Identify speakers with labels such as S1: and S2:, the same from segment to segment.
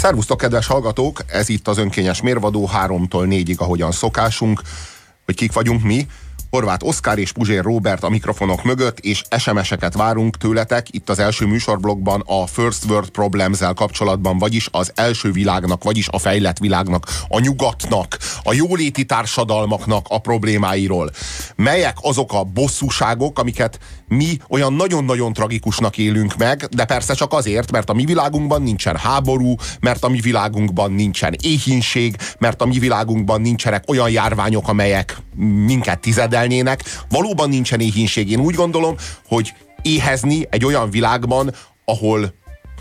S1: Szervusztok, kedves hallgatók! Ez itt az önkényes mérvadó 3-tól 4-ig, ahogyan szokásunk, hogy kik vagyunk mi. Horváth Oszkár és Puzsér Róbert a mikrofonok mögött, és SMS-eket várunk tőletek itt az első műsorblokkban a First World Problems-zel kapcsolatban, vagyis az első világnak, vagyis a fejlett világnak, a nyugatnak, a jóléti társadalmaknak a problémáiról. Melyek azok a bosszúságok, amiket mi olyan nagyon-nagyon tragikusnak élünk meg, de persze csak azért, mert a mi világunkban nincsen háború, mert a mi világunkban nincsen éhínség, mert a mi világunkban nincsenek olyan járványok, amelyek minket tizedelnének. Valóban nincsen éhínség. Én úgy gondolom, hogy éhezni egy olyan világban, ahol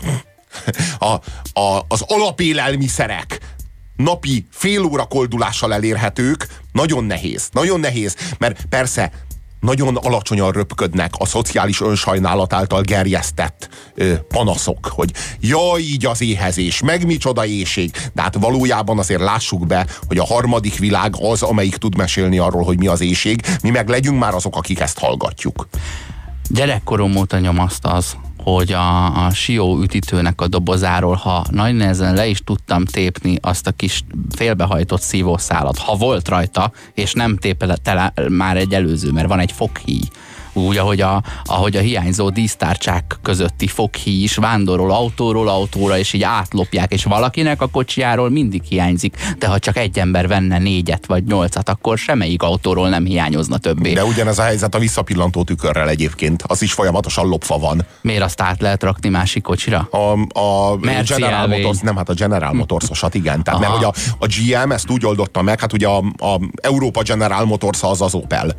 S1: az alapélelmiszerek napi fél óra koldulással elérhetők, nagyon nehéz. Nagyon nehéz, mert persze nagyon alacsonyan röpködnek a szociális önsajnálat által gerjesztett panaszok, hogy jaj, így az éhezés, meg micsoda éhség. De hát valójában azért lássuk be, hogy a harmadik világ az, amelyik tud mesélni arról, hogy mi az éhség. Mi meg legyünk már azok, akik ezt hallgatjuk.
S2: Gyerekkorom óta nyomaszt az, hogy a Sió üdítőnek a dobozáról, ha nagy nehezen le is tudtam tépni azt a kis félbehajtott szívószálat, ha volt rajta, és nem tépele már egy előző, mert van egy foghíj. Úgy, ahogy a hiányzó dísztárcsák közötti foghíj is vándorol autóról autóra, és így átlopják, és valakinek a kocsijáról mindig hiányzik, de ha csak egy ember venne 4 vagy 8, akkor semmelyik autóról nem hiányozna többé.
S1: De ugyanez a helyzet a visszapillantó tükörrel egyébként. Az is folyamatosan lopva van.
S2: Miért azt át lehet rakni másik kocsira?
S1: A General Motors, nem, hát a General Motorsosat, igen. Tehát mert, hogy a GM ezt úgy oldotta meg, hát ugye a Európa General Motors az Opel.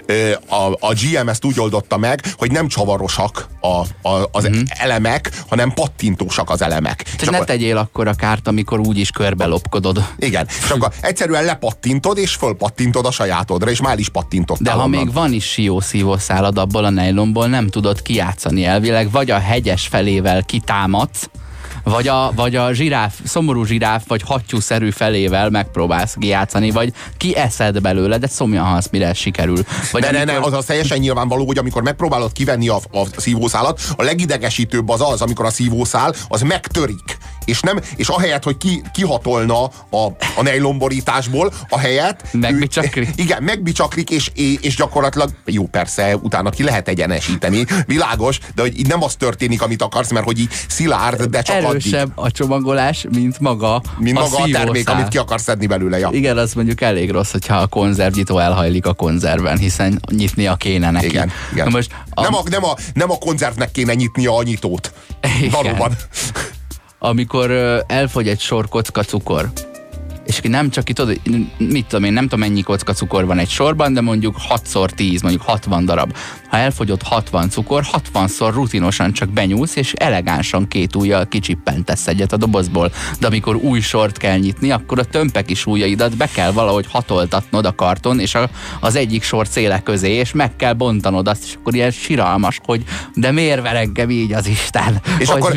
S1: A GM ezt úgy oldotta meg, hogy nem csavarosak az elemek, hanem pattintósak az elemek.
S2: Tehát ne tegyél akkor a kárt, amikor úgyis körbe lopkodod.
S1: Igen, és akkor egyszerűen lepattintod, és fölpattintod a sajátodra, és már is pattintottál.
S2: De ha
S1: onnan.
S2: még van is Sió szívószálad abból a nejlomból, nem tudod kijátszani elvileg, vagy a hegyes felével kitámadsz, vagy a zsiráf, szomorú zsiráf, vagy hattyúszerű felével megpróbálsz kijátszani, vagy kieszed belőle, de szomjan halsz, mire ez sikerül. Vagy
S1: ne, az teljesen nyilvánvaló, hogy amikor megpróbálod kivenni a szívószálat, a legidegesítőbb az, amikor a szívószál, az megtörik. És ahelyett, hogy kihatolna a nejlomborításból, ahelyett
S2: megbicsaklik.
S1: Igen, megbicsaklik, és gyakorlatilag, jó, persze, utána ki lehet egyenesíteni, világos, de hogy így nem az történik, amit akarsz, mert hogy így szilárd, de csak
S2: erősebb a csomagolás, mint maga
S1: a termék, amit ki akarsz szedni belőle. Ja.
S2: Igen, az mondjuk elég rossz, hogyha a konzervnyitó elhajlik a konzervben, hiszen nyitnia kéne neki.
S1: Igen.
S2: Na most
S1: nem a konzervnek kéne nyitnia a nyitót. Igen. Valóban.
S2: Amikor elfogy egy sor kocka cukor, és nem csak itt, mit tudom én, nem tudom mennyi kocka cukor van egy sorban, de mondjuk 6x10, mondjuk 60 darab. Ha elfogyott 60 cukor, 60-szor rutinosan csak benyúlsz, és elegánsan 2 ujjal kicsippentesz egyet a dobozból. De amikor új sort kell nyitni, akkor a tömpek is ujjaidat be kell valahogy hatoltatnod a karton, és az egyik sor széle közé, és meg kell bontanod azt, és akkor ilyen siralmas, hogy de miért ver engem így az Isten?
S1: És akkor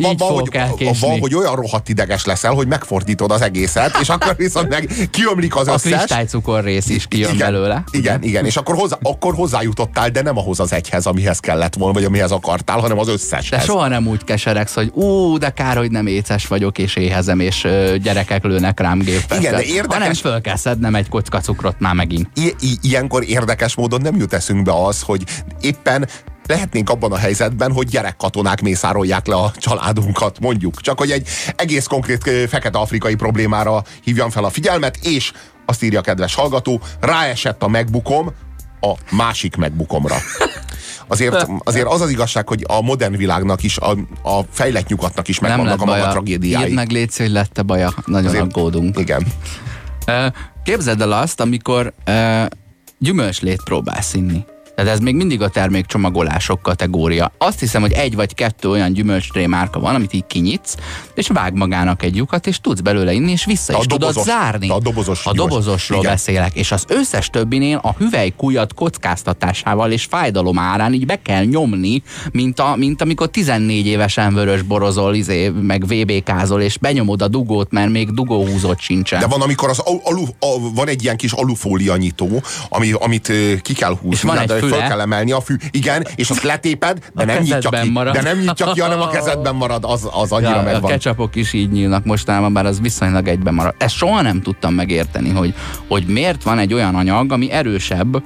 S1: van, hogy olyan rohadt ideges leszel, hogy megfordítod az egészet, és akkor viszont meg kiömlik az összes.
S2: A kristálycukor rész is kijön belőle.
S1: Igen, és akkor hozzájutottál, de nem ahhoz az egyhez, amihez kellett volna, vagy amihez akartál, hanem az összeshez.
S2: De soha nem úgy keseregsz, hogy de kár, hogy nem éces vagyok, és éhezem, és gyerekek lőnek rám géppel.
S1: Igen, de érdekes.
S2: Hanem föl kell szednem egy kocka cukrot már megint.
S1: Ilyenkor érdekes módon nem jut eszünkbe az, hogy éppen lehetnénk abban a helyzetben, hogy gyerekkatonák mészárolják le a családunkat, mondjuk. Csak hogy egy egész konkrét fekete-afrikai problémára hívjam fel a figyelmet, és azt írja a kedves hallgató, ráesett a MacBookom a másik MacBookomra. Azért az az igazság, hogy a modern világnak is, a fejlett nyugatnak is megvannak a maga tragédiái.
S2: Írd meg, légy, hogy lett-e baja. Nagyon aggódunk.
S1: Igen.
S2: Képzeld el azt, amikor gyümölcslét próbálsz inni. Tehát ez még mindig a termékcsomagolások kategória. Azt hiszem, hogy 1 vagy 2 olyan gyümölcslé márka van, amit így kinyitsz, és vág magának egy lyukat, és tudsz belőle inni, és vissza is tudod zárni.
S1: A
S2: dobozosról beszélek, és az összes többinél a hüvelykujjat kockáztatásával és fájdalom árán így be kell nyomni, mint amikor 14 évesen vörös borozol, meg VB-kázol, és benyomod a dugót, mert még dugóhúzót sincsen.
S1: De van, amikor van egy ilyen kis alufólia nyitó, amit ki kell húzni.
S2: És van egy
S1: föl kell emelni a fű. Igen, és azt letéped, de nem nyitja ki. De nem nyitja ki, hanem a kezedben marad, az annyira megvan.
S2: A ketchupok is így nyílnak mostanában, bár az viszonylag egyben marad. Ezt soha nem tudtam megérteni, hogy miért van egy olyan anyag, ami erősebb,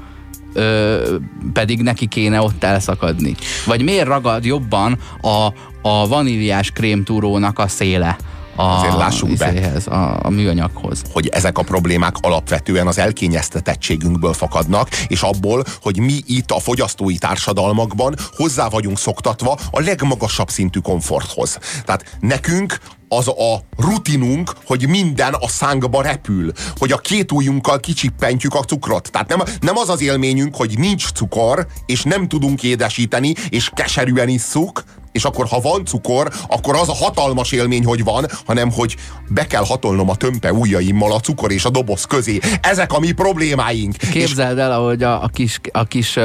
S2: pedig neki kéne ott elszakadni. Vagy miért ragad jobban a vaníliás krémtúrónak a széle
S1: azért lássuk be,
S2: a műanyaghoz.
S1: Hogy ezek a problémák alapvetően az elkényeztetettségünkből fakadnak, és abból, hogy mi itt a fogyasztói társadalmakban hozzá vagyunk szoktatva a legmagasabb szintű komforthoz. Tehát nekünk az a rutinunk, hogy minden a szánkba repül, hogy a két ujjunkkal kicsippentjük a cukrot. Tehát nem az az élményünk, hogy nincs cukor, és nem tudunk édesíteni, és keserűen isszuk, és akkor, ha van cukor, akkor az a hatalmas élmény, hogy van, hanem, hogy be kell hatolnom a tömpe ujjaimmal a cukor és a doboz közé. Ezek a mi problémáink.
S2: Képzeld el, ahogy a kis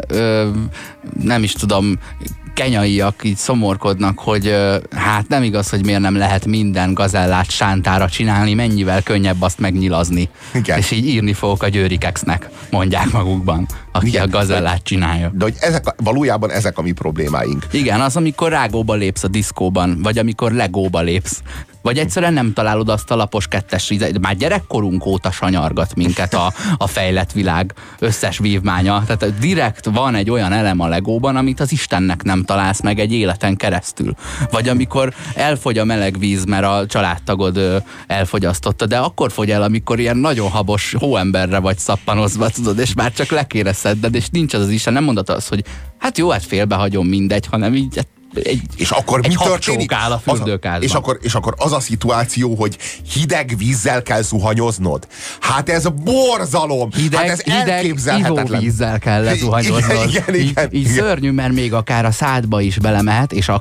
S2: nem is tudom, kenyaiak így szomorkodnak, hogy hát nem igaz, hogy miért nem lehet minden gazellát sántára csinálni, mennyivel könnyebb azt megnyilazni.
S1: Igen.
S2: És így írni fogok a Győri Kexnek, mondják magukban, aki igen, a gazellát csinálja.
S1: De hogy valójában ezek a mi problémáink.
S2: Igen, az, amikor rágóba lépsz a diszkóban, vagy amikor legóba lépsz. Vagy egyszerűen nem találod azt a lapos kettes ízet. Már gyerekkorunk óta sanyargat minket a fejlett világ összes vívmánya. Tehát direkt van egy olyan elem a legóban, amit az Istennek nem találsz meg egy életen keresztül. Vagy amikor elfogy a meleg víz, mert a családtagod elfogyasztotta, de akkor fogy el, amikor ilyen nagyon habos hóemberre vagy szappanozva, tudod, és már csak le kéne szedned, és nincs az Isten, nem mondod azt, hogy hát jó, hát félbehagyom, mindegy, hanem így
S1: és akkor mi történik?
S2: Áll a fürdőkádban.
S1: És akkor az a szituáció, hogy hideg vízzel kell zuhanyoznod. Hát ez borzalom! Hát ez elképzelhetetlen.
S2: Ivóvízzel kell lezuhanyoznod.
S1: Igen.
S2: Így szörnyű, mert még akár a szádba is belemehet, és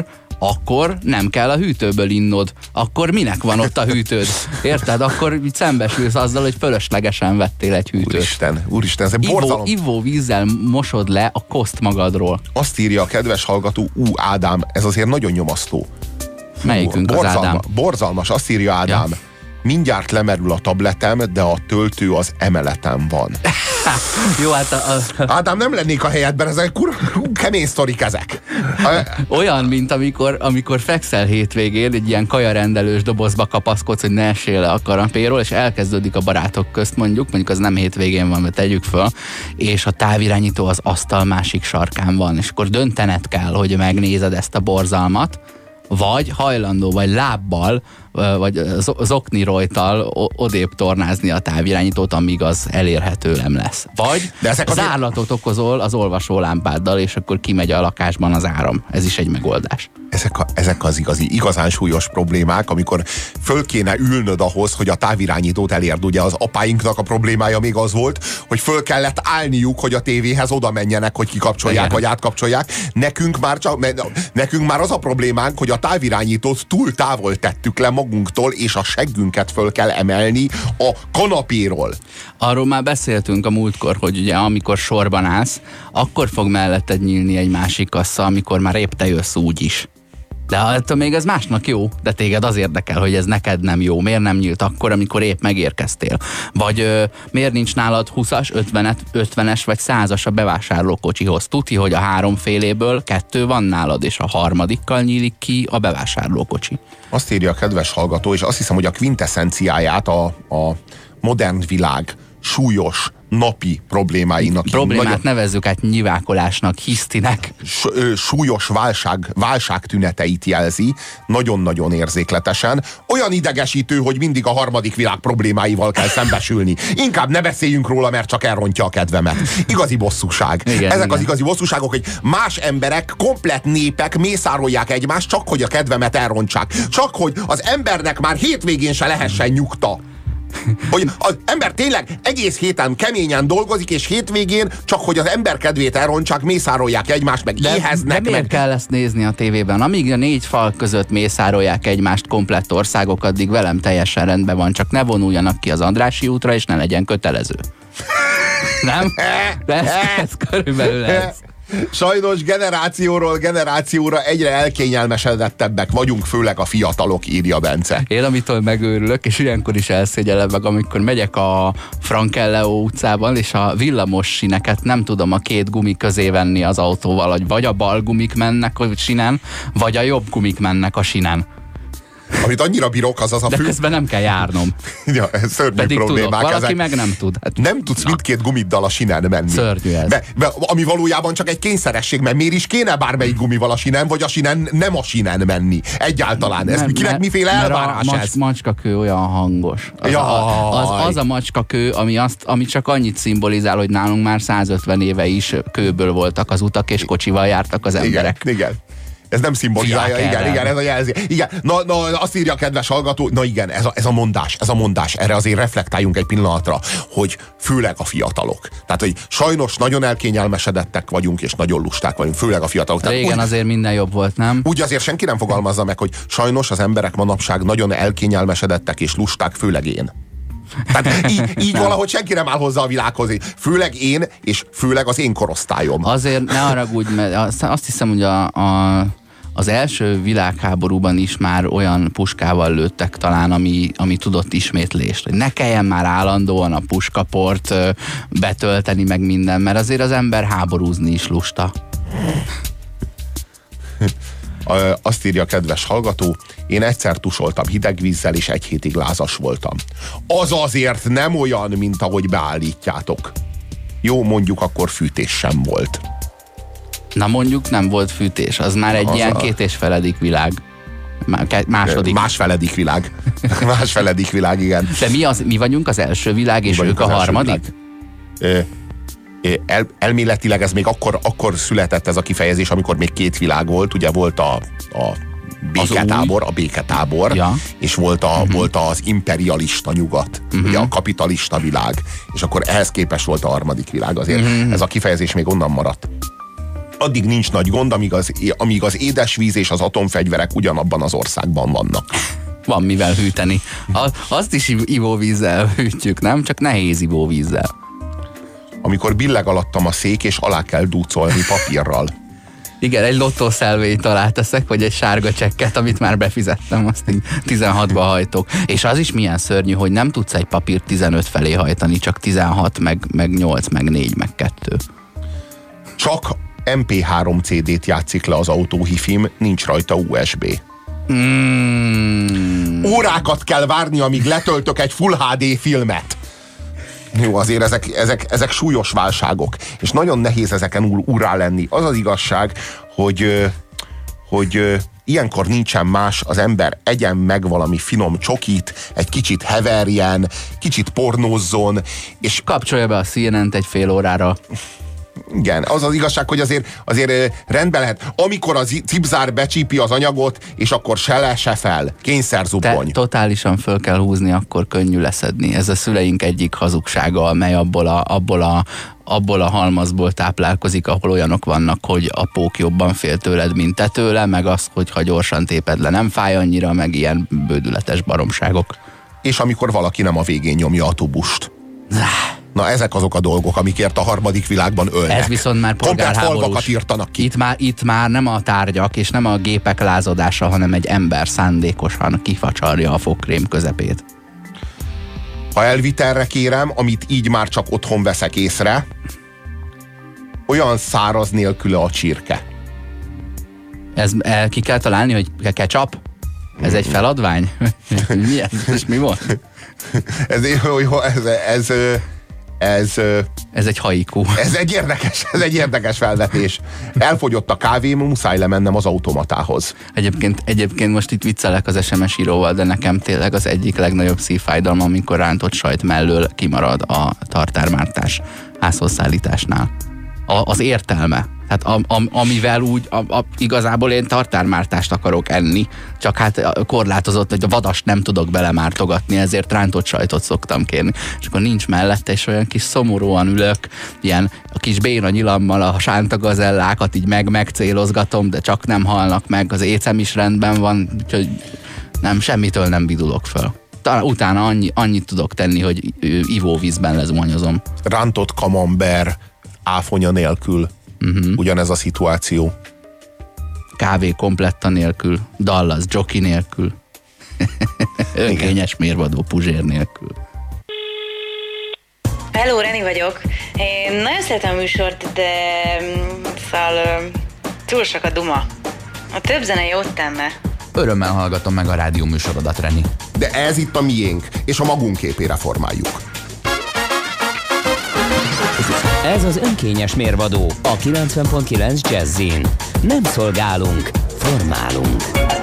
S2: akkor nem kell a hűtőből innod. Akkor minek van ott a hűtőd? Érted? Akkor így szembesülsz azzal, hogy fölöslegesen vettél egy hűtőt.
S1: Úristen, ez egy borzalom.
S2: Ivóvízzel mosod le a koszt magadról.
S1: Azt írja a kedves hallgató, Ádám, ez azért nagyon nyomasztó.
S2: Melyikünk az Ádám?
S1: Borzalmas, azt írja Ádám. Ja. Mindjárt lemerül a tabletem, de a töltő az emeleten van.
S2: Jó, hát
S1: Ádám, nem lennék a helyedben, ezek kemény sztorik ezek.
S2: Olyan, mint amikor fekszel hétvégén, egy ilyen kajarendelős dobozba kapaszkodsz, hogy ne essél le a kanapéról, és elkezdődik a barátok közt mondjuk az nem hétvégén van, mert tegyük föl, és a távirányító az asztal másik sarkán van, és akkor döntened kell, hogy megnézed ezt a borzalmat, vagy hajlandó, vagy lábbal, vagy zoknirojtal odébb tornázni a távirányítót, amíg az elérhető nem lesz. Vagy zárlatot okozol az olvasólámpáddal, és akkor kimegy a lakásban az áram. Ez is egy megoldás.
S1: Ezek az igazán súlyos problémák, amikor föl kéne ülnöd ahhoz, hogy a távirányítót elérd. Ugye az apáinknak a problémája még az volt, hogy föl kellett állniuk, hogy a tévéhez oda menjenek, hogy kikapcsolják, vagy átkapcsolják. Nekünk már az a problémánk, hogy a távirányítót túl távol tettük le magunktól, és a seggünket föl kell emelni a kanapéról.
S2: Arról már beszéltünk a múltkor, hogy ugye amikor sorban állsz, akkor fog melletted nyílni egy másik kassa, amikor már épp te jössz úgy is. De attól még ez másnak jó, de téged az érdekel, hogy ez neked nem jó. Miért nem nyílt akkor, amikor épp megérkeztél? Vagy miért nincs nálad 20-as, 50-es vagy 100-as a bevásárlókocsihoz? Tuti, hogy a 3 féléből 2 van nálad, és a harmadikkal nyílik ki a bevásárlókocsi.
S1: Azt írja a kedves hallgató, és azt hiszem, hogy a kvintesszenciáját a modern világ súlyos napi problémáinak.
S2: Problémát nevezzük át nyivákolásnak, hisztinek.
S1: Súlyos válság tüneteit jelzi, nagyon-nagyon érzékletesen. Olyan idegesítő, hogy mindig a harmadik világ problémáival kell szembesülni. Inkább ne beszéljünk róla, mert csak elrontja a kedvemet. Igazi bosszúság. Igen. Az igazi bosszúságok, hogy más emberek, komplett népek mészárolják egymást, csak hogy a kedvemet elrontsák. Csak hogy az embernek már hétvégén se lehessen nyugta. Hogy az ember tényleg egész héten keményen dolgozik, és hétvégén csak hogy az ember kedvét elrontsák, mészárolják egymást, meg éheznek.
S2: De miért kell ezt nézni a tévében? Amíg a 4 fal között mészárolják egymást komplett országok, addig velem teljesen rendben van, csak ne vonuljanak ki az Andrássy útra, és ne legyen kötelező. Nem? De ez körülbelül ez.
S1: Sajnos generációról generációra egyre elkényelmesedettebbek vagyunk, főleg a fiatalok, írja Bence.
S2: Én amitől megőrülök, és ilyenkor is elszégyellem meg, amikor megyek a Frankelleó utcában, és a villamos sineket nem tudom a két gumi közé venni az autóval, hogy vagy a bal gumik mennek a sinen, vagy a jobb gumik mennek a sinen.
S1: Amit annyira bírok, az a
S2: de közben nem kell járnom.
S1: Ja, szörnyű
S2: pedig
S1: problémák.
S2: Tudok, valaki meg nem tud. Hát,
S1: nem tudsz mindkét gumiddal a sinen menni.
S2: Szörnyű ez.
S1: Ami valójában csak egy kényszeresség, mert miért is kéne bármelyik gumival a sinen, vagy a sinen nem a sinen menni. Egyáltalán. Ez kinek miféle elvárás ez?
S2: A macskakő olyan hangos. Az a macskakő, ami csak annyit szimbolizál, hogy nálunk már 150 éve is kőből voltak az utak, és kocsival jártak az emberek.
S1: Igen. Ez nem szimbolizálja, igen, ez a jelzi. Igen, na, azt írja a kedves hallgató, na igen, ez a mondás, erre azért reflektáljunk egy pillanatra, hogy főleg a fiatalok. Tehát, hogy sajnos nagyon elkényelmesedettek vagyunk, és nagyon lusták vagyunk, főleg a fiatalok. Tehát
S2: régen azért minden jobb volt, nem?
S1: Úgy azért senki nem fogalmazza meg, hogy sajnos az emberek manapság nagyon elkényelmesedettek és lusták, főleg én. Tehát így valahogy senki nem áll hozzá a világhoz. Főleg én, és főleg az én korosztályom.
S2: Azért ne haragudj, mert azt hiszem, hogy az első világháborúban is már olyan puskával lőttek talán, ami tudott ismétlést. Hogy ne kelljen már állandóan a puskaport betölteni meg minden, mert azért az ember háborúzni is lusta.
S1: Azt írja a kedves hallgató, én egyszer tusoltam hideg vízzel, és 1 hétig lázas voltam. Az azért nem olyan, mint ahogy beállítjátok. Jó, mondjuk akkor fűtés sem volt.
S2: Na mondjuk nem volt fűtés, az már egy ilyen 2,5 világ. Második.
S1: Másfeledik világ. Másfeledik világ, igen.
S2: De mi vagyunk az első világ, és ők a harmadik?
S1: Elméletileg ez még akkor született ez a kifejezés, amikor még 2 világ volt, ugye volt a béketábor, ja. És volt az imperialista nyugat, ugye a kapitalista világ, és akkor ehhez képest volt a harmadik világ. Azért ez a kifejezés még onnan maradt. Addig nincs nagy gond, amíg az édesvíz és az atomfegyverek ugyanabban az országban vannak.
S2: Van mivel hűteni. Azt is ivóvízzel hűtjük, nem? Csak nehéz ivóvízzel.
S1: Amikor billeg alattam a szék, és alá kell dúcolni papírral.
S2: Igen, egy lottószelvényt alá teszek, vagy egy sárga csekket, amit már befizettem, azt így 16-ba hajtok. És az is milyen szörnyű, hogy nem tudsz egy papírt 15 felé hajtani, csak 16, meg 8, meg 4, meg 2.
S1: Csak MP3 CD-t játszik le az autó hifim, nincs rajta USB. Órákat kell várni, amíg letöltök egy Full HD filmet. Jó, azért ezek súlyos válságok, és nagyon nehéz ezeken urrá lenni. Az az igazság, hogy ilyenkor nincsen más, az ember egyen meg valami finom csokit, egy kicsit heverjen, kicsit pornózzon, és
S2: kapcsolja be a CNN-t egy fél órára.
S1: Igen, az az igazság, hogy azért rendben lehet. Amikor a cipzár becsípi az anyagot, és akkor se le, se fel. Kényszerzubbony.
S2: Totálisan föl kell húzni, akkor könnyű leszedni. Ez a szüleink egyik hazugsága, amely abból a halmazból táplálkozik, ahol olyanok vannak, hogy a pók jobban fél tőled, mint te tőle, meg az, hogy ha gyorsan téped le, nem fáj annyira, meg ilyen bődületes baromságok.
S1: És amikor valaki nem a végén nyomja a tubust. Na, ezek azok a dolgok, amikért a harmadik világban ölnek.
S2: Ez viszont már polgárháborús.
S1: Komplett falvakat írtanak ki.
S2: Itt már nem a tárgyak és nem a gépek lázadása, hanem egy ember szándékosan kifacsarja a fogkrém közepét.
S1: Ha elvitelre kérem, amit így már csak otthon veszek észre, olyan száraz nélküle a csirke.
S2: Ki kell találni, hogy ketchup? Ez egy feladvány? Mi ez? Mi volt? Ez egy haiku.
S1: Ez egy érdekes felvetés. Elfogyott a kávém, muszáj lemennem az automatához.
S2: Egyébként most itt viccelek az SMS íróval, de nekem tényleg az egyik legnagyobb szívfájdalma, amikor rántott sajt mellől kimarad a tartármártás házhozszállításnál. Az értelme. Tehát amivel úgy igazából én tartármártást akarok enni, csak hát korlátozott, hogy a vadast nem tudok belemártogatni, ezért rántott sajtot szoktam kérni. És akkor nincs mellette, és olyan kis szomorúan ülök, ilyen a kis béna nyilammal a sántagazellákat így megcélozgatom, de csak nem halnak meg, az écem is rendben van, úgyhogy nem, semmitől nem bidulok föl. Utána annyit tudok tenni, hogy ivóvízben lezuhanyozom.
S1: Rántott kamember áfonya nélkül. ugyanez a szituáció.
S2: Kávé kompletta nélkül, Dallas jockey nélkül, önkényes mérvadó Puzsér nélkül.
S3: Hello, Reni vagyok. Én nagyon szeretem a műsort, de szóval túl sok a duma. A több zene jót tenne.
S2: Örömmel hallgatom meg a rádió műsorodat, Reni.
S1: De ez itt a miénk, és a magunk képére formáljuk.
S4: Ez az önkényes mérvadó a 90.9 Jazzin. Nem szolgálunk, formálunk.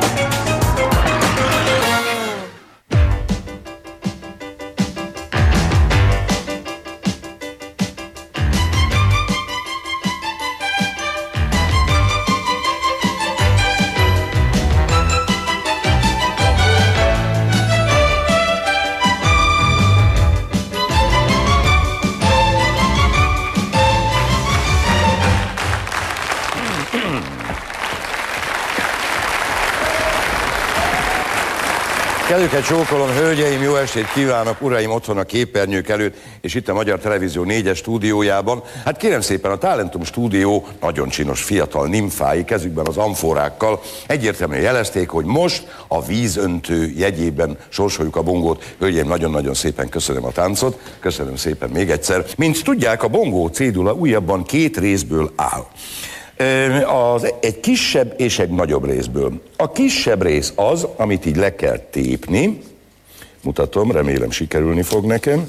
S5: Kedvüket csókolom, hölgyeim, jó estét kívánok, uraim, otthon a képernyők előtt, és itt a Magyar Televízió 4-es stúdiójában. Hát kérem szépen, a Talentum stúdió nagyon csinos fiatal nimfái kezükben az amforákkal egyértelműen jelezték, hogy most a vízöntő jegyében sorsoljuk a bongót. Hölgyeim, nagyon-nagyon szépen köszönöm a táncot, köszönöm szépen még egyszer. Mint tudják, a bongó cédula újabban 2 részből áll. Egy kisebb és egy nagyobb részből. A kisebb rész az, amit így le kell tépni. Mutatom, remélem sikerülni fog nekem.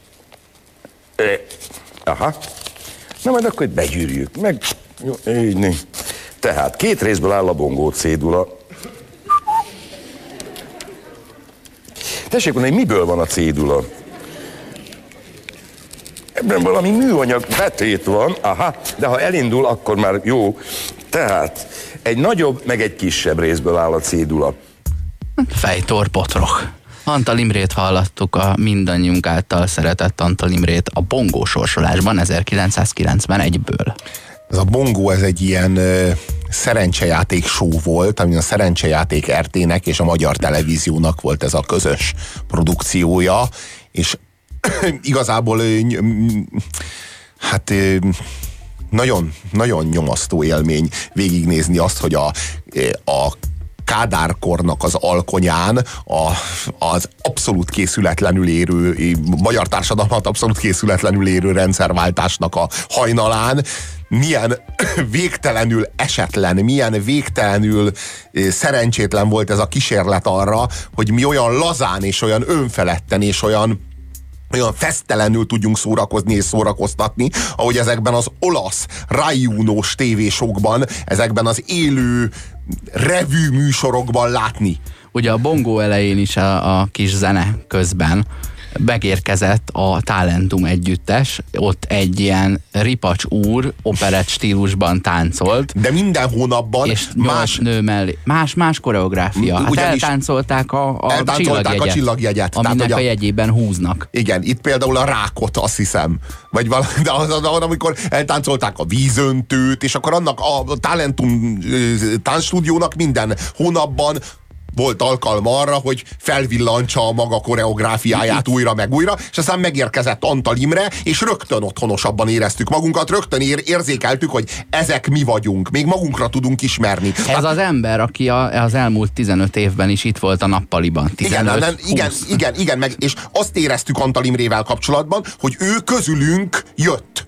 S5: Aha. Na majd akkor begyűrjük meg. Jó, így. Tehát 2 részből áll a bongó cédula. Tessék mondani, miből van a cédula? Ebben valami műanyag betét van, aha, de ha elindul, akkor már jó. Tehát egy nagyobb, meg egy kisebb részből áll a cédula.
S2: Fejtor potrok. Antal Imrét hallottuk, a mindannyiunk által szeretett Antal Imrét a bongó sorsolásban 1991-ből.
S1: Ez a bongó, ez egy ilyen szerencsejáték show volt, ami a Szerencsejáték RT-nek és a Magyar Televíziónak volt ez a közös produkciója, és igazából hát nagyon, nagyon nyomasztó élmény végignézni azt, hogy a Kádárkornak az alkonyán az abszolút készületlenül érő, magyar társadalmat abszolút készületlenül érő rendszerváltásnak a hajnalán milyen végtelenül esetlen, milyen végtelenül szerencsétlen volt ez a kísérlet arra, hogy mi olyan lazán és olyan önfeledten és olyan fesztelenül tudjunk szórakozni és szórakoztatni, ahogy ezekben az olasz Rai Uno-s tévésokban, ezekben az élő revű műsorokban látni.
S2: Ugye a bongó elején is a kis zene közben megérkezett a Talentum együttes, ott egy ilyen ripacs úr operett stílusban táncolt.
S1: De minden hónapban
S2: és más nő mellé. Más koreográfia. Hát eltáncolták a
S1: csillagjegyet.
S2: Aminek a jegyében húznak.
S1: Igen, itt például a rákot, azt hiszem. Vagy de amikor eltáncolták a vízöntőt, és akkor annak a Talentum táncstúdiónak minden hónapban volt alkalma arra, hogy felvillantsa a maga koreográfiáját újra meg újra, és aztán megérkezett Antal Imre, és rögtön otthonosabban éreztük magunkat, rögtön érzékeltük, hogy ezek mi vagyunk, még magunkra tudunk ismerni.
S2: Ez az ember, aki az elmúlt 15 évben is itt volt a nappaliban.
S1: 15, igen, és azt éreztük Antal Imrével kapcsolatban, hogy ő közülünk jött.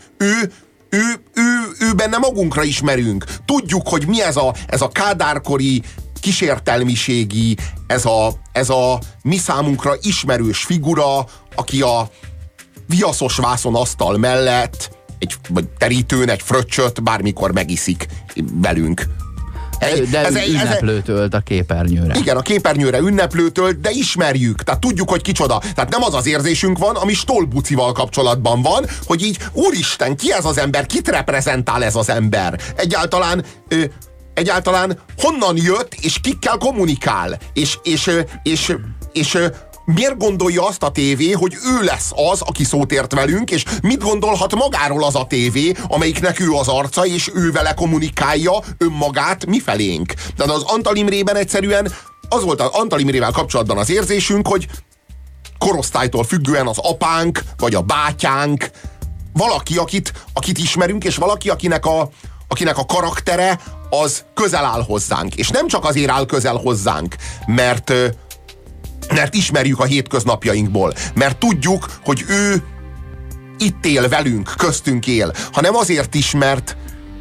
S1: Ő benne magunkra ismerünk. Tudjuk, hogy mi ez a kádárkori kísértelmiségi, ez a mi számunkra ismerős figura, aki a viaszos vászonasztal mellett egy terítőn egy fröccsöt bármikor megiszik velünk.
S2: De ünneplőt ölt a képernyőre.
S1: Igen, a képernyőre ünneplőt ölt, de ismerjük, tehát tudjuk, hogy kicsoda. Tehát nem az az érzésünk van, ami Stolbucival kapcsolatban van, hogy így, úristen, ki ez az ember, kit reprezentál ez az ember? Egyáltalán honnan jött, és kikkel kommunikál? És miért gondolja azt a tévé, hogy ő lesz az, aki szót ért velünk, és mit gondolhat magáról az a tévé, amelyiknek ő az arca, és ő vele kommunikálja önmagát mifelénk? Tehát az Antal Imrében egyszerűen az volt az Antal Imrével kapcsolatban az érzésünk, hogy korosztálytól függően az apánk, vagy a bátyánk valaki, akit ismerünk, és valaki, akinek a karaktere az közel áll hozzánk. És nem csak azért áll közel hozzánk, mert ismerjük a hétköznapjainkból, mert tudjuk, hogy ő itt él velünk, köztünk él, hanem azért is, mert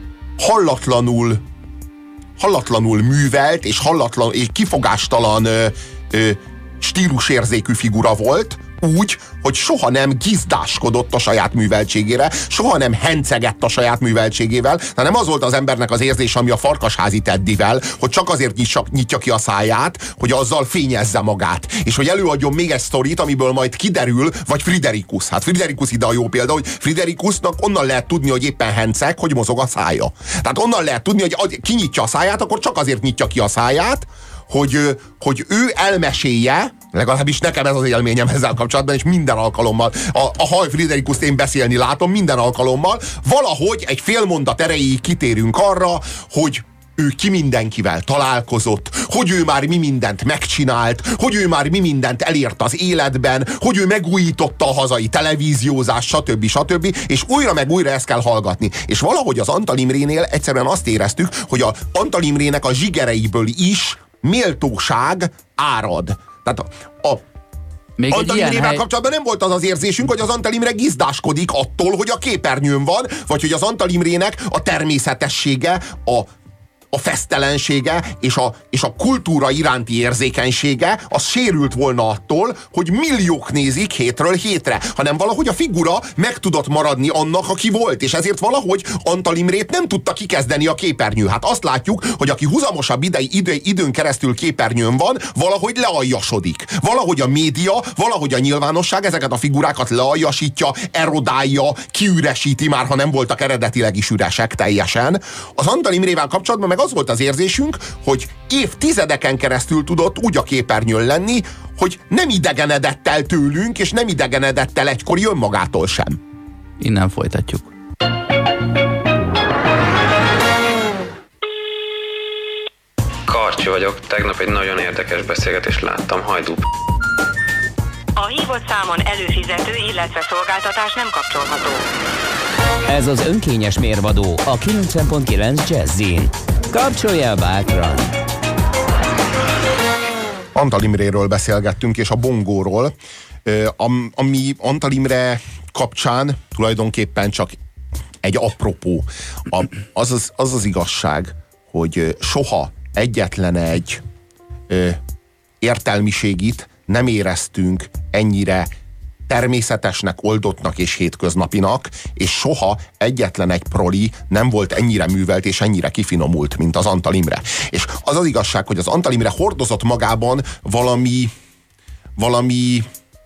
S1: hallatlanul művelt, és kifogástalan stílusérzékű figura volt, úgy, hogy soha nem gizdáskodott a saját műveltségére, soha nem hencegett a saját műveltségével, hanem az volt az embernek az érzés, ami a Farkasházi Teddyvel, hogy csak azért nyitja ki a száját, hogy azzal fényezze magát, és hogy előadjon még egy sztorit, amiből majd kiderül, vagy Friderikus. Hát Friderikus ide a jó példa, hogy Friderikusnak onnan lehet tudni, hogy éppen henceg, hogy mozog a szája. Tehát onnan lehet tudni, hogy kinyitja a száját, akkor csak azért nyitja ki a száját, hogy ő elmesélje, legalábbis nekem ez az élményem ezzel kapcsolatban, és minden alkalommal, a Haj Friderikuszt én beszélni látom minden alkalommal, valahogy egy fél mondat erejéig kitérünk arra, hogy ő ki mindenkivel találkozott, hogy ő már mi mindent megcsinált, hogy ő már mi mindent elért az életben, hogy ő megújította a hazai televíziózást, stb. És újra meg újra ezt kell hallgatni. És valahogy az Antal Imrénél egyszerűen azt éreztük, hogy az Antal Imrének a zsigereiből is méltóság árad. Tehát
S2: még
S1: Antal Imrével kapcsolatban nem volt az az érzésünk, hogy az Antal Imre gizdáskodik attól, hogy a képernyőn van, vagy hogy az Antal Imrének a természetessége, a fesztelensége és a kultúra iránti érzékenysége az sérült volna attól, hogy milliók nézik hétről hétre, hanem valahogy a figura meg tudott maradni annak, aki volt, és ezért valahogy Antal Imrét nem tudta kikezdeni a képernyő. Hát azt látjuk, hogy aki húzamosabb időn keresztül képernyőn van, valahogy lealjasodik. Valahogy a média, valahogy a nyilvánosság ezeket a figurákat lealjasítja, erodálja, kiüresíti, már ha nem voltak eredetileg is üresek teljesen. Az Antal Imrével kapcsolatban meg az volt az érzésünk, hogy évtizedeken keresztül tudott úgy a képernyőn lenni, hogy nem idegenedett el tőlünk, és nem idegenedett el egykori önmagától sem.
S2: Innen folytatjuk.
S6: Karcsi vagyok, tegnap egy nagyon érdekes beszélgetést láttam, Hajdú.
S7: A hívott számon előfizető, illetve szolgáltatás nem kapcsolható.
S4: Ez az önkényes mérvadó a 90.9 Jazzin. Kapcsolj el bátran!
S1: Antal Imréről beszélgettünk, és a bongóról, ami Antal Imre kapcsán tulajdonképpen csak egy apropó. Az az igazság, hogy soha egyetlen egy értelmiségit nem éreztünk ennyire természetesnek, oldottnak és hétköznapinak, és soha egyetlen egy proli nem volt ennyire művelt és ennyire kifinomult, mint az Antal Imre. És az az igazság, hogy az Antal Imre hordozott magában valami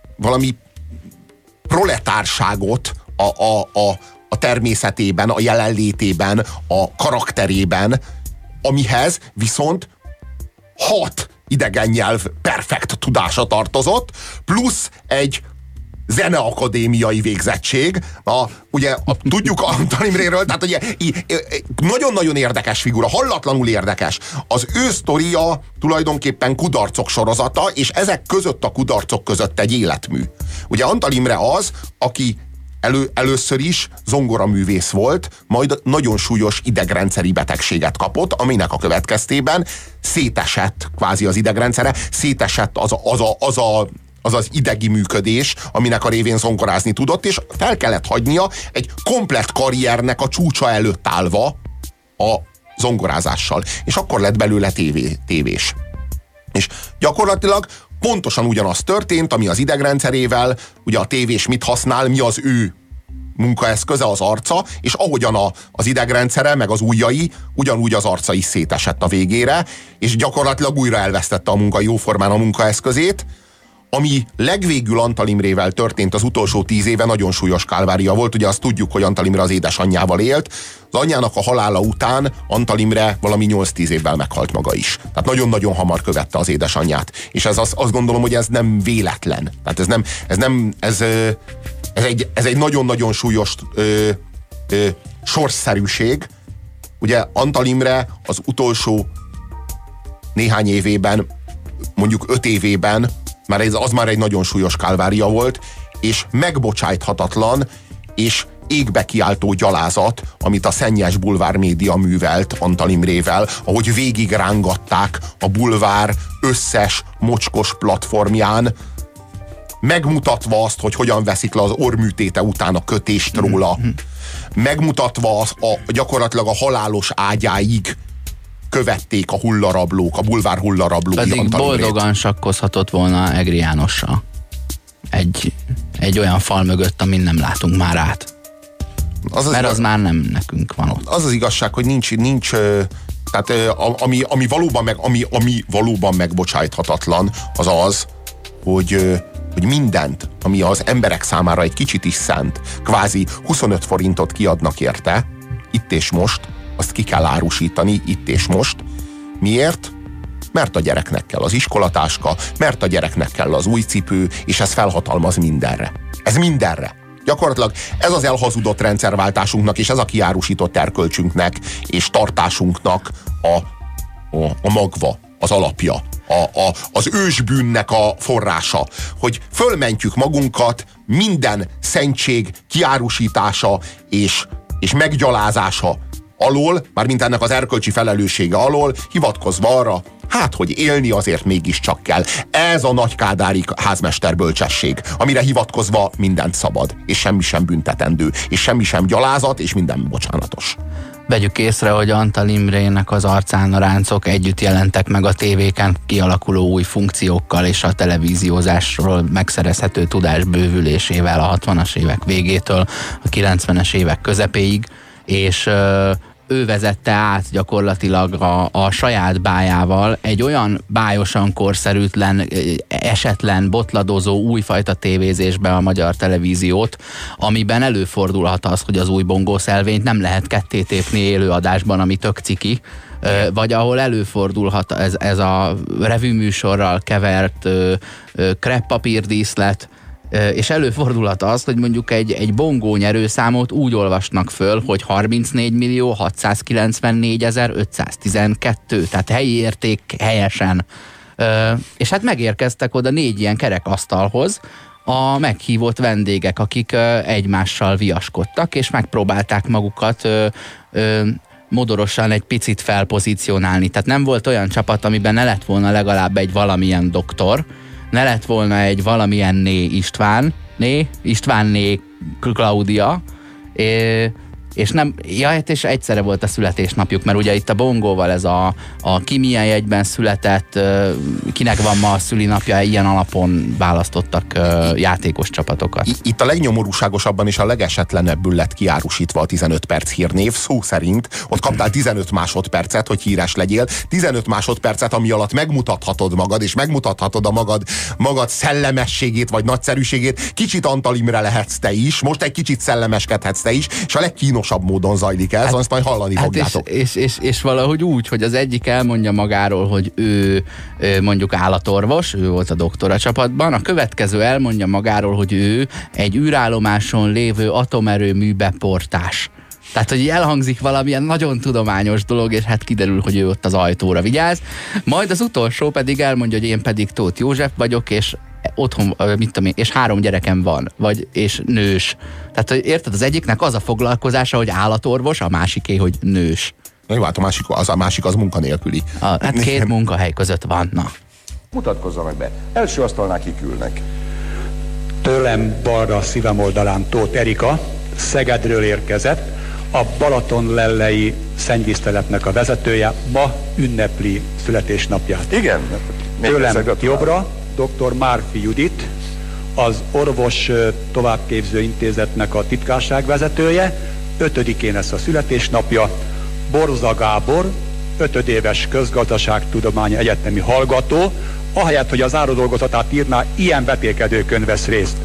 S1: proletárságot a természetében, a jelenlétében, a karakterében, amihez viszont 6 idegen nyelv perfekt tudása tartozott, plusz egy zeneakadémiai végzettség. Tudjuk Antal Imréről, tehát ugye nagyon-nagyon érdekes figura, hallatlanul érdekes. Az ő sztoria tulajdonképpen kudarcok sorozata, és ezek között a kudarcok között egy életmű. Ugye Antal Imre az, aki először is zongoraművész volt, majd nagyon súlyos idegrendszeri betegséget kapott, aminek a következtében szétesett kvázi az idegrendszere, szétesett az idegi működés, aminek a révén zongorázni tudott, és fel kellett hagynia egy komplett karriernek a csúcsa előtt állva a zongorázással. És akkor lett belőle tévés. És gyakorlatilag pontosan ugyanaz történt, ami az idegrendszerével, ugye a tévés mit használ, mi az ő munkaeszköze, az arca, és ahogyan az idegrendszere, meg az ujjai, ugyanúgy az arca is szétesett a végére, és gyakorlatilag újra elvesztette a jóformán a munkaeszközét, ami legvégül Antal Imrével történt az utolsó 10 éve, nagyon súlyos kálvária volt. Ugye azt tudjuk, hogy Antal Imre az édesanyjával élt. Az anyjának a halála után Antal Imre valami 8-10 évvel meghalt maga is. Tehát nagyon-nagyon hamar követte az édesanyját. És azt gondolom, hogy ez nem véletlen. Tehát ez egy nagyon-nagyon súlyos sorsszerűség. Ugye Antal Imre az utolsó néhány évében, mondjuk 5 évében, az már egy nagyon súlyos kálvária volt, és megbocsájthatatlan, és égbe kiáltó gyalázat, amit a Szennyes Bulvár média művelt Antal Imrével, ahogy végig rángatták a bulvár összes mocskos platformján, megmutatva azt, hogy hogyan veszik le az orrműtéte után a kötést róla, megmutatva gyakorlatilag a halálos ágyáig követték a hullarablók, a bulvár hullarablói
S2: Antal Imrét. Pedig boldogan sakkozhatott volna Egri Jánossal. Egy olyan fal mögött, amin nem látunk már át. Mert az már nem nekünk van ott.
S1: Az az igazság, hogy nincs tehát ami valóban megbocsájthatatlan, az az, hogy mindent, ami az emberek számára egy kicsit is szent, kvázi 25 forintot kiadnak érte, itt és most, azt ki kell árusítani itt és most. Miért? Mert a gyereknek kell az iskolatáska, mert a gyereknek kell az új cipő, és ez felhatalmaz mindenre. Ez mindenre. Gyakorlatilag ez az elhazudott rendszerváltásunknak, és ez a kiárusított erkölcsünknek, és tartásunknak a magva, az alapja, az ősbűnnek a forrása, hogy fölmentjük magunkat minden szentség kiárusítása és meggyalázása alól, mármint ennek az erkölcsi felelőssége alól, hivatkozva arra, hogy élni azért mégiscsak kell. Ez a nagykádári házmester bölcsesség, amire hivatkozva mindent szabad, és semmi sem büntetendő, és semmi sem gyalázat, és minden bocsánatos.
S2: Vegyük észre, hogy Antal Imrének az arcán a ráncok együtt jelentek meg a tévéken kialakuló új funkciókkal és a televíziózásról megszerezhető tudás bővülésével a 60-as évek végétől a 90-es évek közepéig, és ő vezette át gyakorlatilag a saját bájával egy olyan bályosan korszerűtlen, esetlen, botladozó újfajta tévézésbe a magyar televíziót, amiben előfordulhat az, hogy az új bongószelvényt nem lehet ketté tépni élőadásban, ami tök ciki, vagy ahol előfordulhat ez a revűműsorral kevert kreppapírdíszlet, és előfordulhat az, hogy mondjuk egy bongó nyerőszámot úgy olvasnak föl, hogy 34.694.512, tehát helyi érték helyesen. És hát megérkeztek oda 4 ilyen kerekasztalhoz a meghívott vendégek, akik egymással viaskodtak, és megpróbálták magukat modorosan egy picit felpozícionálni. Tehát nem volt olyan csapat, amiben ne lett volna legalább egy valamilyen doktor, ne lett volna egy valamilyen Istvánné Klaudia, és egyszerre volt a születésnapjuk, mert ugye itt a bongóval ez a ki milyen jegyben született, kinek van ma a szülinapja, ilyen alapon választottak játékos csapatokat.
S1: Itt a legnyomorúságosabban és a legesetlenebbül lett kiárusítva a 15 perc hírnév, szó szerint. Ott kaptál 15 másodpercet, hogy híres legyél. 15 másodpercet, ami alatt megmutathatod magad, és megmutathatod a magad szellemességét, vagy nagyszerűségét. Kicsit Antal Imre lehetsz te is, most egy kicsit szellemeskedhetsz te is, és a legkínosabb módon zajlik ez, azt majd hallani fogjátok.
S2: És valahogy úgy, hogy az egyik elmondja magáról, hogy ő mondjuk állatorvos, ő volt a doktora csapatban, a következő elmondja magáról, hogy ő egy űrállomáson lévő atomerőműbe portás. Tehát, hogy elhangzik valamilyen nagyon tudományos dolog, és hát kiderül, hogy ő ott az ajtóra vigyáz. Majd az utolsó pedig elmondja, hogy én pedig Tóth József vagyok, és otthon, és 3 gyerekem van, és nős. Tehát, hogy érted, az egyiknek az a foglalkozása, hogy állatorvos, a másiké, hogy nős.
S1: Na jó, hát a másik az munkanélküli.
S2: Hát 2 munkahely között van, na.
S5: Mutatkozzanak be. Első asztalnál kik ülnek?
S8: Tőlem balra, szívem oldalán Tóth Erika, Szegedről érkezett, a Balatonlellei szennyvíztelepnek a vezetője, ma ünnepli születésnapját.
S5: Igen?
S8: Tőlem jobbra dr. Márfi Judit, az orvos továbbképző intézetnek a titkárságvezetője, 5-én lesz a születésnapja, Borza Gábor, 5 éves közgazdaságtudományi egyetemi hallgató, ahelyett, hogy a záródolgozatát írná, ilyen vetélkedőkön vesz részt.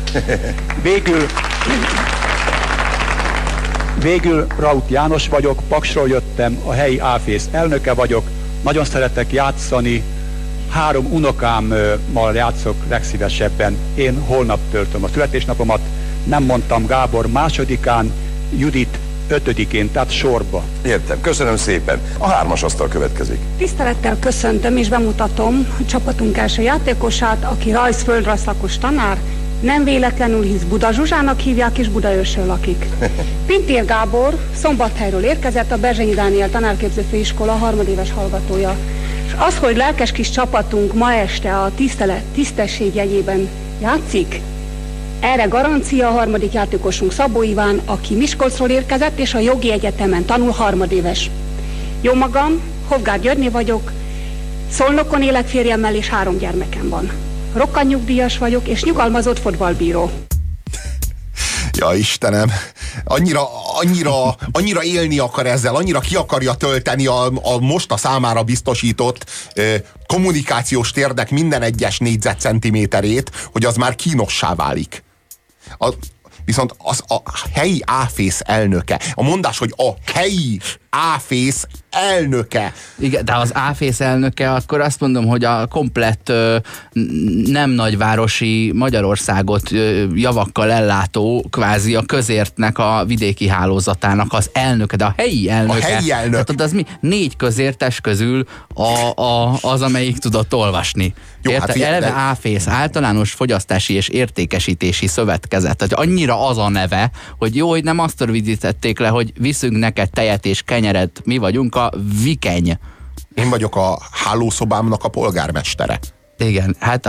S8: Végül Raut János vagyok, Paksról jöttem, a helyi áfész elnöke vagyok, nagyon szeretek játszani, 3 unokámmal játszok legszívesebben. Én holnap töltöm a születésnapomat, nem mondtam, Gábor 2-án, Judit 5-én, tehát sorba.
S5: Értem, köszönöm szépen. A 3-as asztal következik.
S9: Tisztelettel köszöntöm és bemutatom a csapatunk első játékosát, aki rajz-földrajz szakos tanár, Nem véletlenül, hisz Buda Zsuzsának hívják, és Budaörsön lakik. Pintér Gábor Szombathelyről érkezett, a Berzsenyi Dániel tanárképző főiskola harmadéves hallgatója. És az, hogy lelkes kis csapatunk ma este a tisztesség jegyében játszik, erre garancia a harmadik játékosunk Szabó Iván, aki Miskolcról érkezett, és a jogi egyetemen tanul harmadéves. Jó magam, Hovgár Györgyné vagyok, Szolnokon élek férjemmel, és 3 gyermekem van. Rokkantnyugdíjas vagyok, és nyugalmazott fotballbíró.
S1: Ja, Istenem, annyira élni akar ezzel, annyira ki akarja tölteni a most a számára biztosított kommunikációs térdek minden egyes négyzetcentiméterét, hogy az már kínossá válik. Viszont az a helyi áfész elnöke, a mondás, hogy a helyi áfész elnöke.
S2: Igen, de az áfész elnöke, akkor azt mondom, hogy a komplett nem nagyvárosi Magyarországot javakkal ellátó, kvázi a közértnek a vidéki hálózatának az elnöke, de a helyi elnöke.
S1: A helyi elnök.
S2: Tehát az mi? 4 közértes közül az, amelyik tudott olvasni.
S1: Jó, hát
S2: eleve áfész, általános fogyasztási és értékesítési szövetkezet. Tehát annyira az a neve, hogy jó, hogy nem azt rövidítették le, hogy viszünk neked tejet és kenyeret. Mi vagyunk a vikeny.
S1: Én vagyok a hálószobámnak a polgármestere.
S2: Igen, hát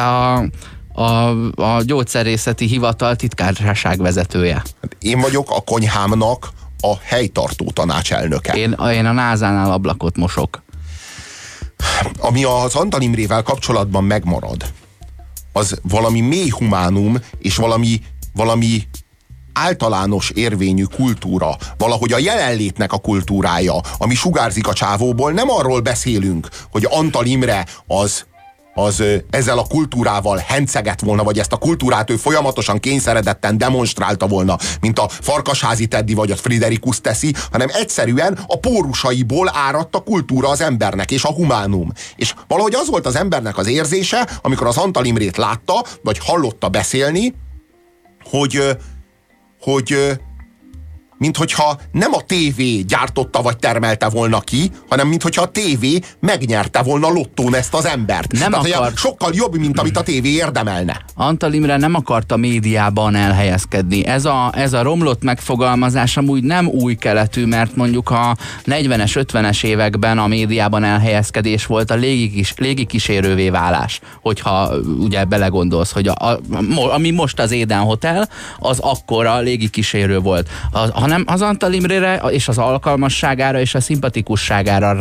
S2: a gyógyszerészeti hivatal titkárság vezetője.
S1: Én vagyok a konyhámnak a helytartó tanácselnöke.
S2: Én a názánál ablakot mosok.
S1: Ami az Antal Imrével kapcsolatban megmarad, az valami mély humánum, és valami általános érvényű kultúra, valahogy a jelenlétnek a kultúrája, ami sugárzik a csávóból. Nem arról beszélünk, hogy Antal Imre az ezzel a kultúrával hencegett volna, vagy ezt a kultúrát ő folyamatosan kényszeredetten demonstrálta volna, mint a Farkasházi Teddy vagy a Friderikus teszi, hanem egyszerűen a pórusaiból áradt a kultúra az embernek, és a humánum. És valahogy az volt az embernek az érzése, amikor az Antal Imrét látta, vagy hallotta beszélni, hogy minthogyha nem a tévé gyártotta vagy termelte volna ki, hanem minthogyha a tévé megnyerte volna lottón ezt az embert.
S2: Nem
S1: Tehát, sokkal jobb, mint amit a tévé érdemelne.
S2: Antal Imre nem akart a médiában elhelyezkedni. Ez a romlott megfogalmazás amúgy nem új keletű, mert mondjuk a 40-es, 50-es években a médiában elhelyezkedés volt a légikísérővé válás. Hogyha ugye belegondolsz, hogy ami most az Éden Hotel, az akkor a légikísérő volt. Hanem az Antal Imrére és az alkalmasságára és a szimpatikusságára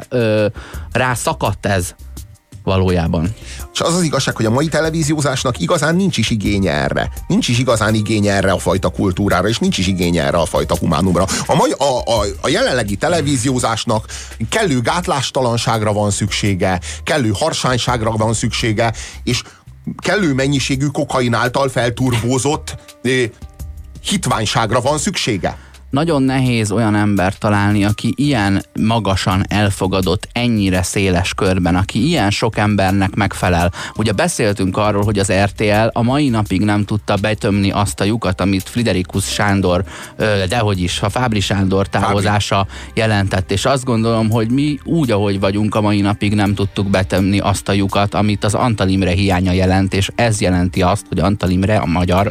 S2: rá szakadt ez valójában.
S1: És az az igazság, hogy a mai televíziózásnak igazán nincs is igénye erre. Nincs is igazán igénye erre a fajta kultúrára, és nincs is igénye erre a fajta humánumra. A jelenlegi televíziózásnak kellő gátlástalanságra van szüksége, kellő harsányságra van szüksége, és kellő mennyiségű kokain által felturbózott hitványságra van szüksége.
S2: Nagyon nehéz olyan embert találni, aki ilyen magasan elfogadott, ennyire széles körben, aki ilyen sok embernek megfelel. Ugye beszéltünk arról, hogy az RTL a mai napig nem tudta betömni azt a lyukat, amit Friderikus Sándor, dehogy is, a Fábry Sándor távozása jelentett, és azt gondolom, hogy mi úgy, ahogy vagyunk, a mai napig nem tudtuk betömni azt a lyukat, amit az Antal Imre hiánya jelent, és ez jelenti azt, hogy Antal Imre a magyar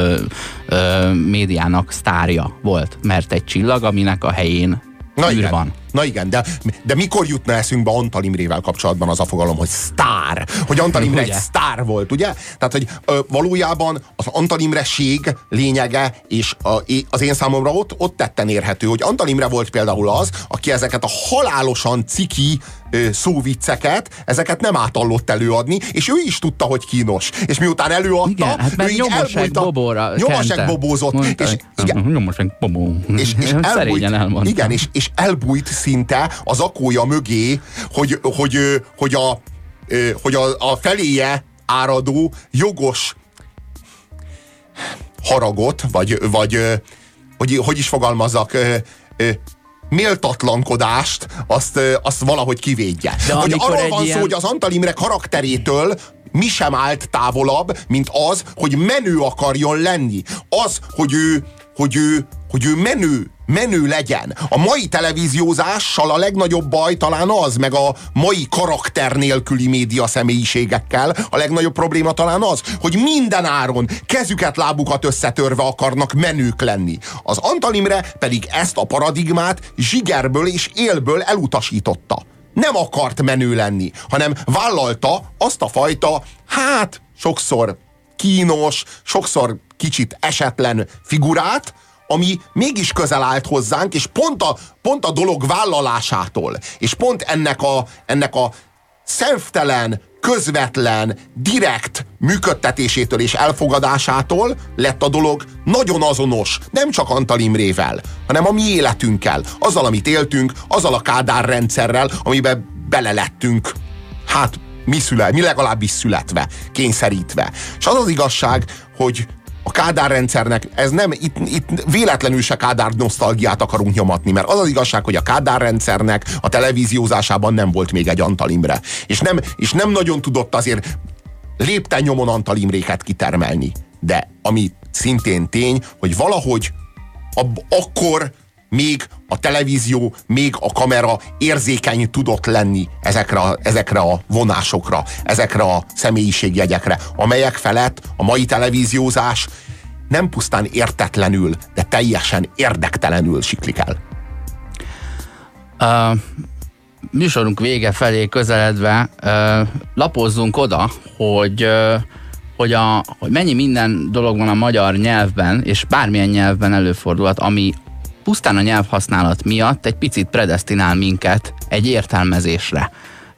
S2: médiának sztárja volt, mert egy csillag, aminek a helyén űr van.
S1: Na igen, de mikor jutna eszünkbe Antal Imrével kapcsolatban az a fogalom, hogy sztár? Hogy Antal Imre egy sztár volt, ugye? Tehát, hogy valójában az Antal Imreség lényege, és az én számomra ott tetten érhető, hogy Antal Imre volt például az, aki ezeket a halálosan ciki szóvicceket, ezeket nem átallott előadni, és ő is tudta, hogy kínos. És miután előadta,
S2: igen, hát
S1: ő így Nyomosek bobózott.
S2: Nyomosek bobó.
S1: És elbújt, igen, és elbújt szinte az akója mögé, hogy a feléje áradó jogos haragot, vagy hogy is fogalmazzak, méltatlankodást, azt valahogy kivédje. De hogy arról van szó, hogy az Antal Imre karakterétől mi sem állt távolabb, mint az, hogy menő akarjon lenni. Az, hogy ő menő menő legyen. A mai televíziózással a legnagyobb baj talán az, meg a mai karakter nélküli média személyiségekkel a legnagyobb probléma talán az, hogy minden áron kezüket, lábukat összetörve akarnak menők lenni. Az Antal Imre pedig ezt a paradigmát zsigerből és élből elutasította. Nem akart menő lenni, hanem vállalta azt a fajta, hát sokszor kínos, sokszor kicsit esetlen figurát, ami mégis közel állt hozzánk, és pont a dolog vállalásától, és pont ennek a szemtelen, közvetlen, direkt működtetésétől és elfogadásától lett a dolog nagyon azonos, nem csak Antal Imrével, hanem a mi életünkkel, azzal, amit éltünk, azzal a Kádár rendszerrel, amiben belelettünk, hát mi legalábbis születve, kényszerítve. És az az igazság, hogy a Kádár rendszernek, ez nem, itt véletlenül se Kádár nosztalgiát akarunk nyomatni, mert az az igazság, hogy a Kádár rendszernek a televíziózásában nem volt még egy Antal Imre. És nem nagyon tudott azért lépten nyomon Antal Imréket kitermelni. De ami szintén tény, hogy valahogy akkor még a televízió, még a kamera érzékeny tudott lenni ezekre a vonásokra, ezekre a személyiségjegyekre, amelyek felett a mai televíziózás nem pusztán értetlenül, de teljesen érdektelenül siklik el.
S2: Műsorunk vége felé közeledve lapozzunk oda, hogy mennyi minden dolog van a magyar nyelvben, és bármilyen nyelvben előfordulhat, ami pusztán a nyelvhasználat miatt egy picit predesztinál minket egy értelmezésre.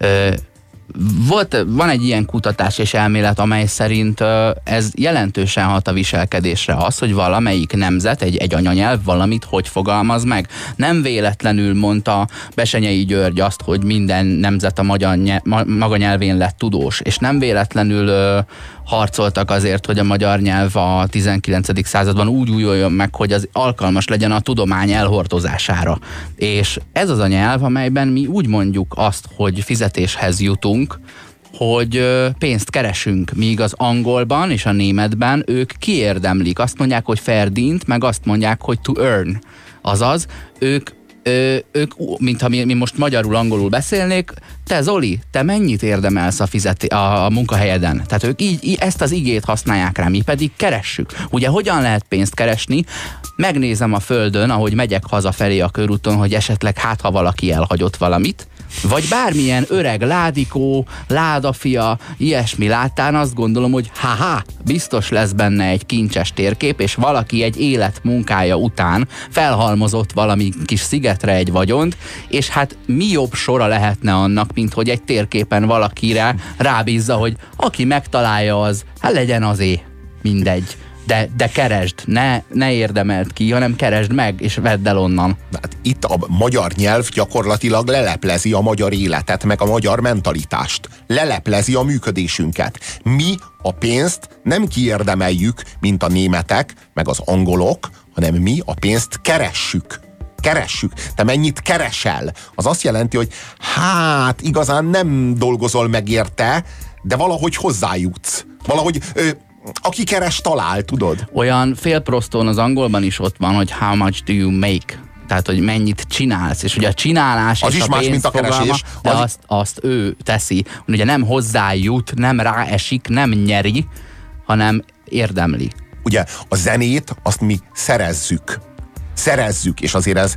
S2: Van egy ilyen kutatás és elmélet, amely szerint ez jelentősen hat a viselkedésre, az, hogy valamelyik nemzet, egy anyanyelv valamit hogy fogalmaz meg. Nem véletlenül mondta Bessenyei György azt, hogy minden nemzet a maga nyelvén lett tudós, és nem véletlenül harcoltak azért, hogy a magyar nyelv a 19. században úgy újuljon meg, hogy az alkalmas legyen a tudomány elhordozására. És ez az a nyelv, amelyben mi úgy mondjuk azt, hogy fizetéshez jutunk, hogy pénzt keresünk, míg az angolban és a németben ők kiérdemlik. Azt mondják, hogy verdient, meg azt mondják, hogy to earn. Azaz, ők mintha mi most magyarul-angolul beszélnék, te Zoli, te mennyit érdemelsz a munkahelyeden? Tehát ők így ezt az igét használják rá, mi pedig keressük. Ugye hogyan lehet pénzt keresni? Megnézem a földön, ahogy megyek hazafelé a körúton, hogy esetleg ha valaki elhagyott valamit, vagy bármilyen öreg ládikó, ládafia, ilyesmi láttán azt gondolom, hogy biztos lesz benne egy kincses térkép, és valaki egy élet munkája után felhalmozott valami kis szigetre egy vagyont, és hát mi jobb sora lehetne annak, mint hogy egy térképen valakire rábízza, hogy aki megtalálja az, hát legyen azé, mindegy. De keresd, ne érdemeld ki, hanem keresd meg, és vedd el onnan.
S1: Hát itt a magyar nyelv gyakorlatilag leleplezi a magyar életet, meg a magyar mentalitást. Leleplezi a működésünket. Mi a pénzt nem kiérdemeljük, mint a németek, meg az angolok, hanem mi a pénzt keressük. Te mennyit keresel? Az azt jelenti, hogy hát igazán nem dolgozol meg érte, de valahogy hozzájutsz. Valahogy... aki keres, talál, tudod?
S2: Olyan félprostón az angolban is ott van, hogy how much do you make? Tehát, hogy mennyit csinálsz. És ugye a csinálás
S1: az
S2: és
S1: is
S2: a
S1: más, mint a keresés.
S2: Fogalma, de azt ő teszi. Ugye nem hozzájut, nem ráesik, nem nyeri, hanem érdemli.
S1: Ugye a zenét azt mi szerezzük, és azért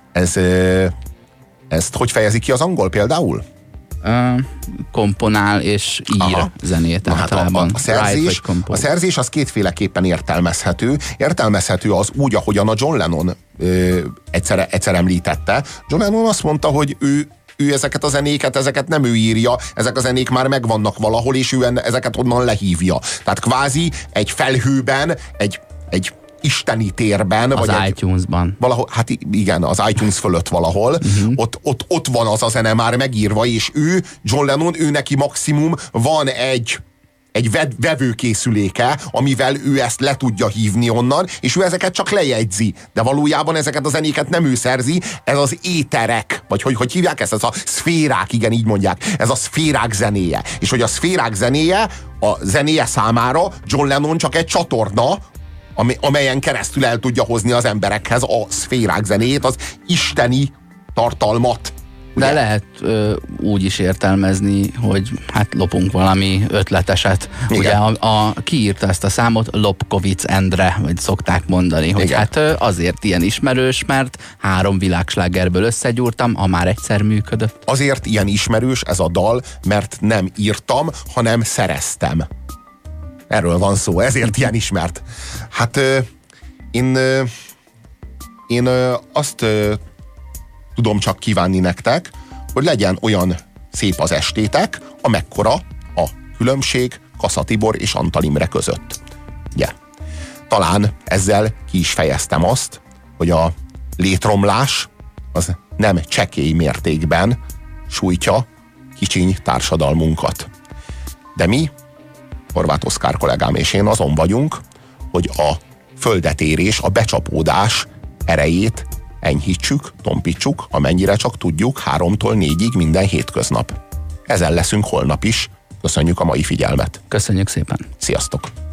S1: ezt hogy fejezi ki az angol például?
S2: Komponál és ír zenét általában.
S1: A szerzés az kétféleképpen értelmezhető. Értelmezhető az úgy, ahogyan a John Lennon egyszer említette. John Lennon azt mondta, hogy ő ezeket a zenéket, ezeket nem ő írja, ezek a zenék már megvannak valahol, és ő ezeket onnan lehívja. Tehát kvázi egy felhőben, egy isteni térben.
S2: Az vagy iTunes-ban.
S1: Valahol, hát igen, az iTunes fölött valahol. Ott van az a zene már megírva, és John Lennon, ő neki maximum van egy vevőkészüléke, amivel ő ezt le tudja hívni onnan, és ő ezeket csak lejegyzi. De valójában ezeket a zenéket nem ő szerzi, ez az éterek, vagy hogy hívják ezt? Ez a szférák, igen, így mondják. Ez a szférák zenéje. És hogy a szférák zenéje, a zenéje számára John Lennon csak egy csatorna, amelyen keresztül el tudja hozni az emberekhez a szférák zenéjét, az isteni tartalmat. Ugye?
S2: De lehet úgy is értelmezni, hogy hát lopunk valami ötleteset. Igen. Ugye kiírta ezt a számot Lobkowicz Endre, vagy szokták mondani, hogy igen. Hát azért ilyen ismerős, mert 3 világslágerből összegyúrtam, ha már egyszer működött.
S1: Azért ilyen ismerős ez a dal, mert nem írtam, hanem szereztem. Erről van szó, ezért ilyen ismert. Hát én azt tudom csak kívánni nektek, hogy legyen olyan szép az estétek, amekkora a különbség Kassa Tibor és Antal Imre között. Ugye? Talán ezzel ki is fejeztem azt, hogy a létromlás az nem csekély mértékben sújtja kicsiny társadalmunkat. De mi, Horváth Oszkár kollégám és én azon vagyunk, hogy a földetérés, a becsapódás erejét enyhítsük, tompítsuk, amennyire csak tudjuk 3-tól 4-ig minden hétköznap. Ezen leszünk holnap is. Köszönjük a mai figyelmet.
S2: Köszönjük szépen.
S1: Sziasztok!